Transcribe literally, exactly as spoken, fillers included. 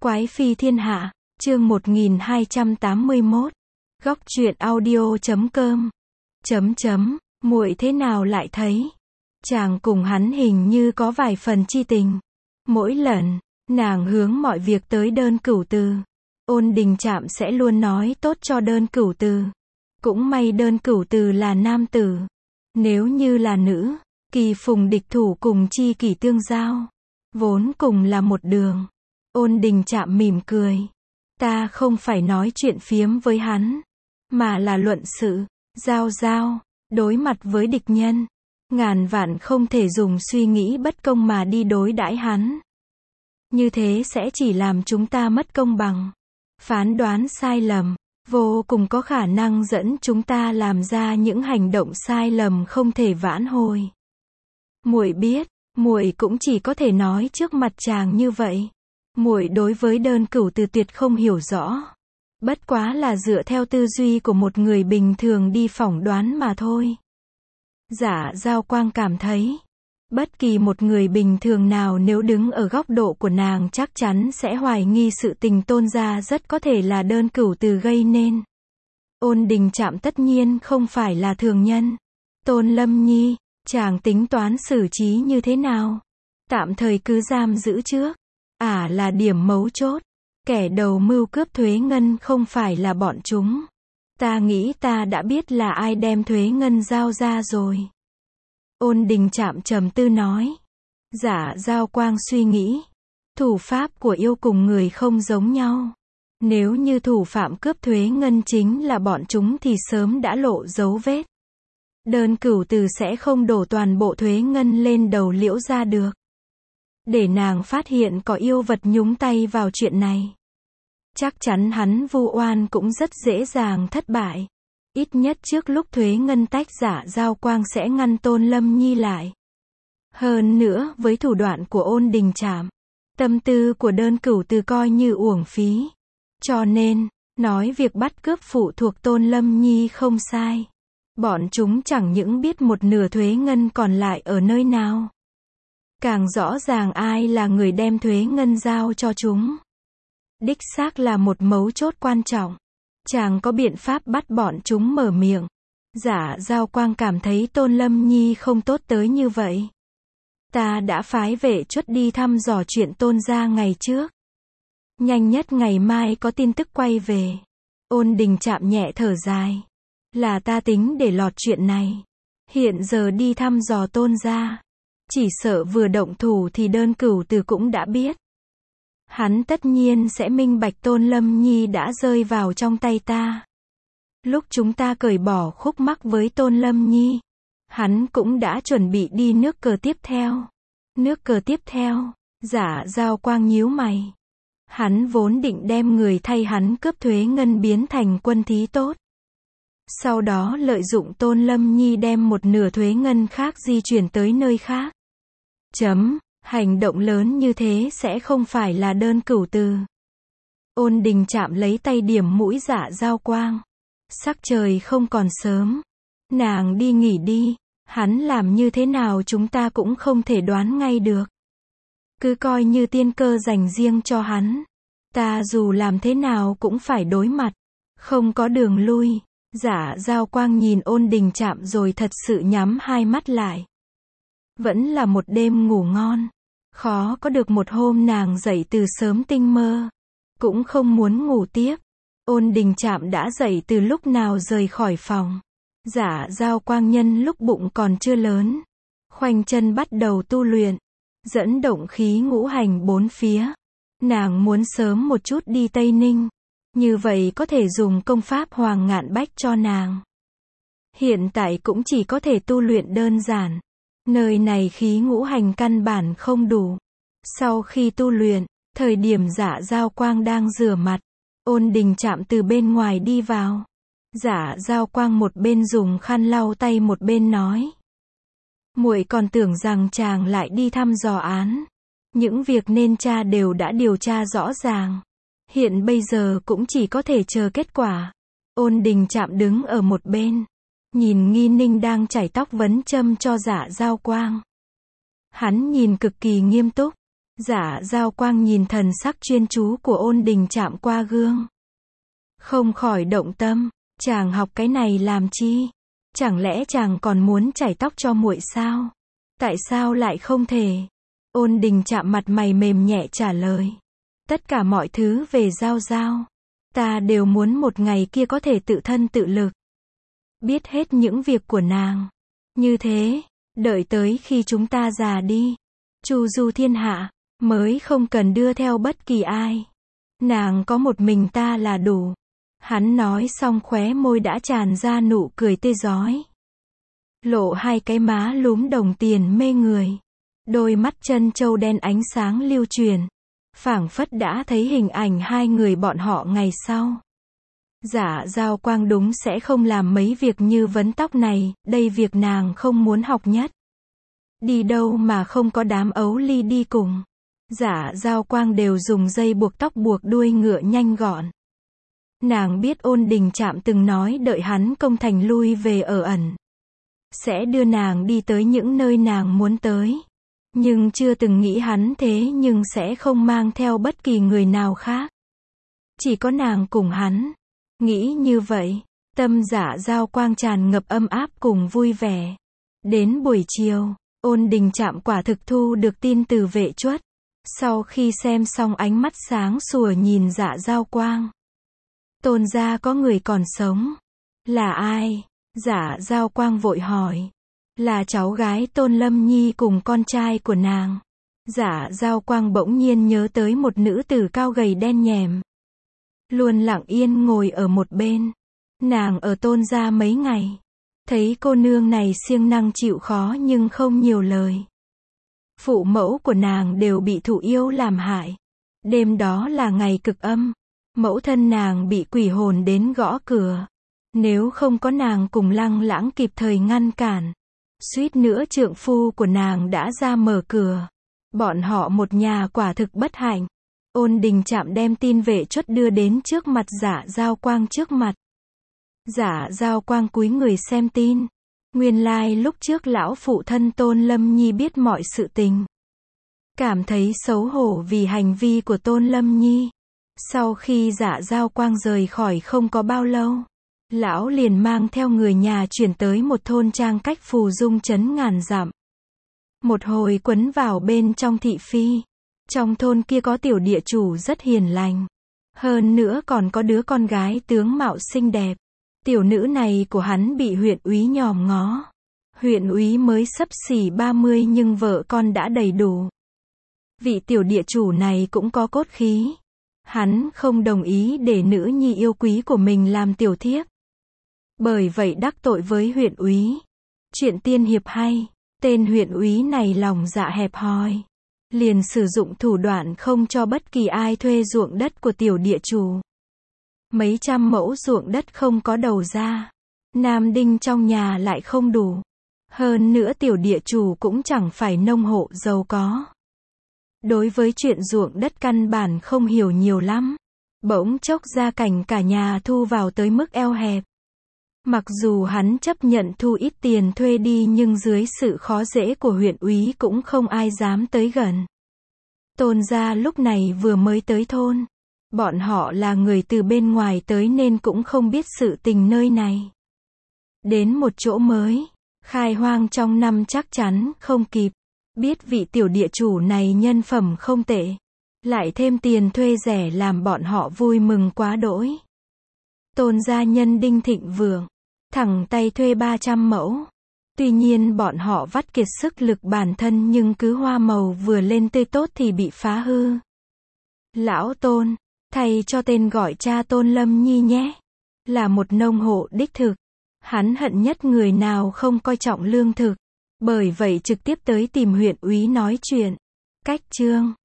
Quái phi thiên hạ, chương một nghìn hai trăm tám mươi mốt. Góc truyện audio chấm com. Chấm chấm, muội thế nào lại thấy? Chàng cùng hắn hình như có vài phần chi tình. Mỗi lần, nàng hướng mọi việc tới đơn cửu từ. Ôn Đình Trạm sẽ luôn nói tốt cho đơn cửu từ. Cũng may đơn cửu từ là nam tử. Nếu như là nữ, kỳ phùng địch thủ cùng chi kỷ tương giao. Vốn cùng là một đường. Ôn Đình Trạm mỉm cười. Ta không phải nói chuyện phiếm với hắn, mà là luận sự, giao giao, đối mặt với địch nhân. Ngàn vạn không thể dùng suy nghĩ bất công mà đi đối đãi hắn. Như thế sẽ chỉ làm chúng ta mất công bằng. Phán đoán sai lầm, vô cùng có khả năng dẫn chúng ta làm ra những hành động sai lầm không thể vãn hồi. Muội biết, muội cũng chỉ có thể nói trước mặt chàng như vậy. Muội đối với đơn cửu từ tuyệt không hiểu rõ. Bất quá là dựa theo tư duy của một người bình thường đi phỏng đoán mà thôi. Giả Giao Quang cảm thấy, bất kỳ một người bình thường nào nếu đứng ở góc độ của nàng chắc chắn sẽ hoài nghi sự tình Tôn gia rất có thể là đơn cửu từ gây nên. Ôn Đình Trạm tất nhiên không phải là thường nhân. Tôn Lâm Nhi, chàng tính toán xử trí như thế nào? Tạm thời cứ giam giữ trước. À là điểm mấu chốt. Kẻ đầu mưu cướp thuế ngân không phải là bọn chúng. Ta nghĩ ta đã biết là ai đem thuế ngân giao ra rồi. Ôn Đình Trạm trầm tư nói. Giả Giao Quang suy nghĩ. Thủ pháp của yêu cùng người không giống nhau. Nếu như thủ phạm cướp thuế ngân chính là bọn chúng thì sớm đã lộ dấu vết. Đơn cửu từ sẽ không đổ toàn bộ thuế ngân lên đầu Liễu gia được. Để nàng phát hiện có yêu vật nhúng tay vào chuyện này. Chắc chắn hắn vu oan cũng rất dễ dàng thất bại. Ít nhất trước lúc thuế ngân tách Giả Giao Quang sẽ ngăn Tôn Lâm Nhi lại. Hơn nữa, với thủ đoạn của Ôn Đình Trạm, tâm tư của đơn cửu từ coi như uổng phí. Cho nên, nói việc bắt cướp phụ thuộc Tôn Lâm Nhi không sai. Bọn chúng chẳng những biết một nửa thuế ngân còn lại ở nơi nào. Càng rõ ràng ai là người đem thuế ngân giao cho chúng. Đích xác là một mấu chốt quan trọng. Chàng có biện pháp bắt bọn chúng mở miệng. Giả Giao Quang cảm thấy Tôn Lâm Nhi không tốt tới như vậy. Ta đã phái vệ chuất đi thăm dò chuyện Tôn gia ngày trước. Nhanh nhất ngày mai có tin tức quay về. Ôn Đình Trạm nhẹ thở dài. Là ta tính để lọt chuyện này. Hiện giờ đi thăm dò Tôn gia. Chỉ sợ vừa động thủ thì đơn cửu từ cũng đã biết. Hắn tất nhiên sẽ minh bạch Tôn Lâm Nhi đã rơi vào trong tay ta. Lúc chúng ta cởi bỏ khúc mắc với Tôn Lâm Nhi, hắn cũng đã chuẩn bị đi nước cờ tiếp theo. Nước cờ tiếp theo, Giả Giao Quang nhíu mày. Hắn vốn định đem người thay hắn cướp thuế ngân biến thành quân thí tốt. Sau đó lợi dụng Tôn Lâm Nhi đem một nửa thuế ngân khác di chuyển tới nơi khác. Chấm, hành động lớn như thế sẽ không phải là đơn cửu từ. Ôn Đình Trạm lấy tay điểm mũi Giả Giao Quang. Sắc trời không còn sớm. Nàng đi nghỉ đi. Hắn làm như thế nào chúng ta cũng không thể đoán ngay được. Cứ coi như tiên cơ dành riêng cho hắn. Ta dù làm thế nào cũng phải đối mặt. Không có đường lui. Giả Giao Quang nhìn Ôn Đình Trạm rồi thật sự nhắm hai mắt lại. Vẫn là một đêm ngủ ngon. Khó có được một hôm nàng dậy từ sớm tinh mơ. Cũng không muốn ngủ tiếp. Ôn Đình Trạm đã dậy từ lúc nào rời khỏi phòng. Giả Giao Quang nhân lúc bụng còn chưa lớn. Khoanh chân bắt đầu tu luyện. Dẫn động khí ngũ hành bốn phía. Nàng muốn sớm một chút đi Tây Ninh. Như vậy có thể dùng công pháp Hoàng Ngạn Bách cho nàng. Hiện tại cũng chỉ có thể tu luyện đơn giản. Nơi này khí ngũ hành căn bản không đủ. Sau khi tu luyện, thời điểm Giả Giao Quang đang rửa mặt, Ôn Đình Trạm từ bên ngoài đi vào. Giả Giao Quang một bên dùng khăn lau tay một bên nói. Muội còn tưởng rằng chàng lại đi thăm dò án. Những việc nên tra đều đã điều tra rõ ràng. Hiện bây giờ cũng chỉ có thể chờ kết quả. Ôn Đình Trạm đứng ở một bên. Nhìn Nghi Ninh đang chải tóc vấn châm cho Giả Giao Quang. Hắn nhìn cực kỳ nghiêm túc. Dạ Giao Quang nhìn thần sắc chuyên chú của Ôn Đình Trạm qua gương. Không khỏi động tâm, chàng học cái này làm chi? Chẳng lẽ chàng còn muốn chải tóc cho muội sao? Tại sao lại không thể? Ôn Đình Trạm mặt mày mềm nhẹ trả lời. Tất cả mọi thứ về Giao Giao, ta đều muốn một ngày kia có thể tự thân tự lực. Biết hết những việc của nàng. Như thế, đợi tới khi chúng ta già đi, chu du thiên hạ, mới không cần đưa theo bất kỳ ai. Nàng có một mình ta là đủ. Hắn nói xong khóe môi đã tràn ra nụ cười tươi rói. Lộ hai cái má lúm đồng tiền mê người. Đôi mắt chân châu đen ánh sáng lưu truyền. Phảng phất đã thấy hình ảnh hai người bọn họ ngày sau. Dạ Giao Quang đúng sẽ không làm mấy việc như vấn tóc này, đây việc nàng không muốn học nhất. Đi đâu mà không có đám ấu ly đi cùng. Dạ Giao Quang đều dùng dây buộc tóc buộc đuôi ngựa nhanh gọn. Nàng biết Ôn Đình Trạm từng nói đợi hắn công thành lui về ở ẩn, sẽ đưa nàng đi tới những nơi nàng muốn tới. Nhưng chưa từng nghĩ hắn thế nhưng sẽ không mang theo bất kỳ người nào khác. Chỉ có nàng cùng hắn. Nghĩ như vậy, tâm Dạ Giao Quang tràn ngập âm áp cùng vui vẻ. Đến buổi chiều, Ôn Đình Trạm quả thực thu được tin từ Vệ Chuất. Sau khi xem xong ánh mắt sáng sủa nhìn Dạ Giao Quang. Tôn gia có người còn sống. Là ai? Dạ Giao Quang vội hỏi. Là cháu gái Tôn Lâm Nhi cùng con trai của nàng. Dạ Giao Quang bỗng nhiên nhớ tới một nữ tử cao gầy đen nhèm. Luôn lặng yên ngồi ở một bên. Nàng ở Tôn gia mấy ngày. Thấy cô nương này siêng năng chịu khó nhưng không nhiều lời. Phụ mẫu của nàng đều bị thụ yêu làm hại. Đêm đó là ngày cực âm. Mẫu thân nàng bị quỷ hồn đến gõ cửa. Nếu không có nàng cùng Lăng Lãng kịp thời ngăn cản, suýt nữa trượng phu của nàng đã ra mở cửa. Bọn họ một nhà quả thực bất hạnh. Ôn Đình Trạm đem tin Vệ Chuất đưa đến trước mặt Dạ Giao Quang trước mặt. Dạ Giao Quang cúi người xem tin. Nguyên lai lúc trước lão phụ thân Tôn Lâm Nhi biết mọi sự tình. Cảm thấy xấu hổ vì hành vi của Tôn Lâm Nhi. Sau khi Dạ Giao Quang rời khỏi không có bao lâu, lão liền mang theo người nhà chuyển tới một thôn trang cách Phù Dung trấn ngàn dặm. Một hồi quấn vào bên trong thị phi. Trong thôn kia có tiểu địa chủ rất hiền lành. Hơn nữa còn có đứa con gái tướng mạo xinh đẹp. Tiểu nữ này của hắn bị huyện úy nhòm ngó. Huyện úy mới xấp xỉ ba mươi nhưng vợ con đã đầy đủ. Vị tiểu địa chủ này cũng có cốt khí. Hắn không đồng ý để nữ nhi yêu quý của mình làm tiểu thiếp. Bởi vậy đắc tội với huyện úy. Chuyện tiên hiệp hay, tên huyện úy này lòng dạ hẹp hòi. Liền sử dụng thủ đoạn không cho bất kỳ ai thuê ruộng đất của tiểu địa chủ. Mấy trăm mẫu ruộng đất không có đầu ra. Nam đinh trong nhà lại không đủ. Hơn nữa tiểu địa chủ cũng chẳng phải nông hộ giàu có. Đối với chuyện ruộng đất căn bản không hiểu nhiều lắm. Bỗng chốc gia cảnh cả nhà thu vào tới mức eo hẹp. Mặc dù hắn chấp nhận thu ít tiền thuê đi nhưng dưới sự khó dễ của huyện úy cũng không ai dám tới gần. Tôn gia lúc này vừa mới tới thôn. Bọn họ là người từ bên ngoài tới nên cũng không biết sự tình nơi này. Đến một chỗ mới, khai hoang trong năm chắc chắn không kịp. Biết vị tiểu địa chủ này nhân phẩm không tệ. Lại thêm tiền thuê rẻ làm bọn họ vui mừng quá đỗi. Tôn gia nhân Đinh thịnh vượng. Thẳng tay thuê ba trăm mẫu. Tuy nhiên bọn họ vắt kiệt sức lực bản thân nhưng cứ hoa màu vừa lên tươi tốt thì bị phá hư. Lão Tôn, thầy cho tên gọi cha Tôn Lâm Nhi nhé. Là một nông hộ đích thực. Hắn hận nhất người nào không coi trọng lương thực. Bởi vậy trực tiếp tới tìm huyện úy nói chuyện. Cách chương